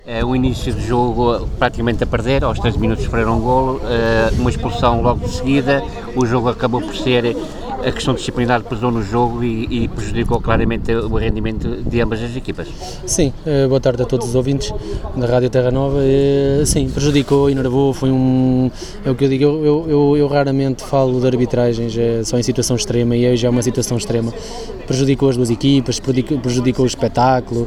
O início do jogo praticamente a perder, aos 13 minutos sofreram um golo, uma expulsão logo de seguida, o jogo acabou por ser, a questão disciplinar pesou no jogo e prejudicou claramente o rendimento de ambas as equipas. Sim, boa tarde a todos os ouvintes da Rádio Terra Nova. Sim, prejudicou, enervou, é o que eu digo, eu raramente falo de arbitragens, só em situação extrema, e hoje é uma situação extrema. Prejudicou as duas equipas, prejudicou o espetáculo,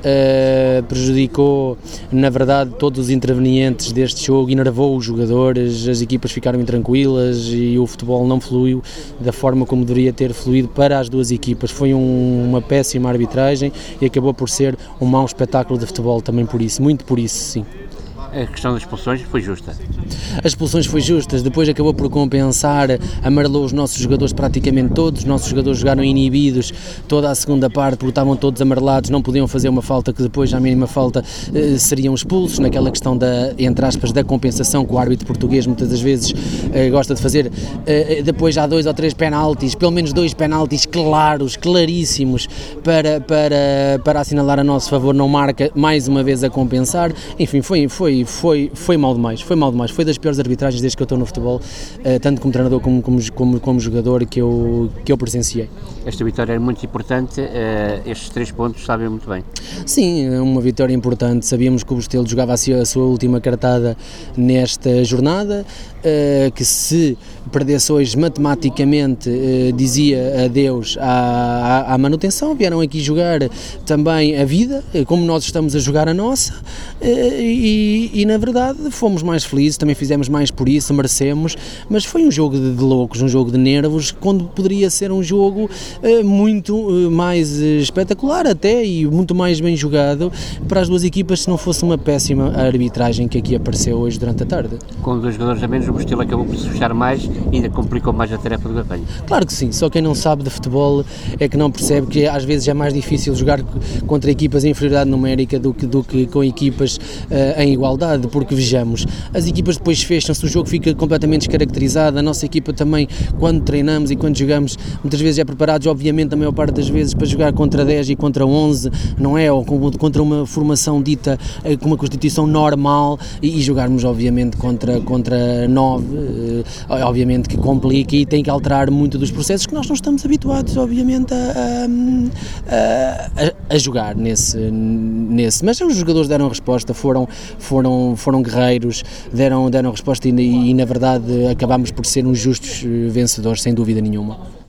prejudicou, na verdade, todos os intervenientes deste jogo, enervou os jogadores, as equipas ficaram intranquilas e o futebol não fluiu da forma como deveria ter fluído para as duas equipas. Foi uma péssima arbitragem e acabou por ser um mau espetáculo de futebol também por isso, muito por isso, sim. A questão das expulsões foi justa? As expulsões foi justas, depois acabou por compensar, amarelou os nossos jogadores praticamente todos, os nossos jogadores jogaram inibidos toda a segunda parte porque estavam todos amarelados, não podiam fazer uma falta que depois, à mínima falta, seriam expulsos, naquela questão da, entre aspas, da compensação que o árbitro português muitas das vezes gosta de fazer. Depois há 2 ou 3 penaltis, pelo menos 2 penaltis claros, claríssimos, para assinalar a nosso favor, não marca mais uma vez a compensar. Enfim, foi mal demais, foi das piores arbitragens desde que eu estou no futebol, tanto como treinador como jogador que eu presenciei. Esta vitória é muito importante, estes 3 pontos sabem muito bem. Sim, uma vitória importante, sabíamos que o Bustelo jogava a sua última cartada nesta jornada, que se perdesse hoje matematicamente dizia adeus à manutenção, vieram aqui jogar também a vida, como nós estamos a jogar a nossa, e na verdade fomos mais felizes, também fizemos mais por isso, merecemos, mas foi um jogo de loucos, um jogo de nervos, quando poderia ser um jogo muito mais espetacular até e muito mais bem jogado para as duas equipas, se não fosse uma péssima arbitragem que aqui apareceu hoje durante a tarde. Com 2 jogadores a menos, o Bustelo acabou por se fechar mais e ainda complicou mais a tarefa do Gafanho. Claro que sim, só quem não sabe de futebol é que não percebe que às vezes é mais difícil jogar contra equipas em inferioridade numérica do que com equipas em igualdade, porque vejamos, as equipas depois fecham-se, o jogo fica completamente descaracterizado, a nossa equipa também, quando treinamos e quando jogamos, muitas vezes é preparados, obviamente, a maior parte das vezes, para jogar contra 10 e contra 11, não é? Ou contra uma formação dita com uma constituição normal e jogarmos, obviamente, contra 9, obviamente que complica e tem que alterar muito dos processos que nós não estamos habituados, obviamente, a jogar nesse. Mas os jogadores deram resposta, foram guerreiros, deram resposta e na verdade acabámos por ser uns justos vencedores, sem dúvida nenhuma.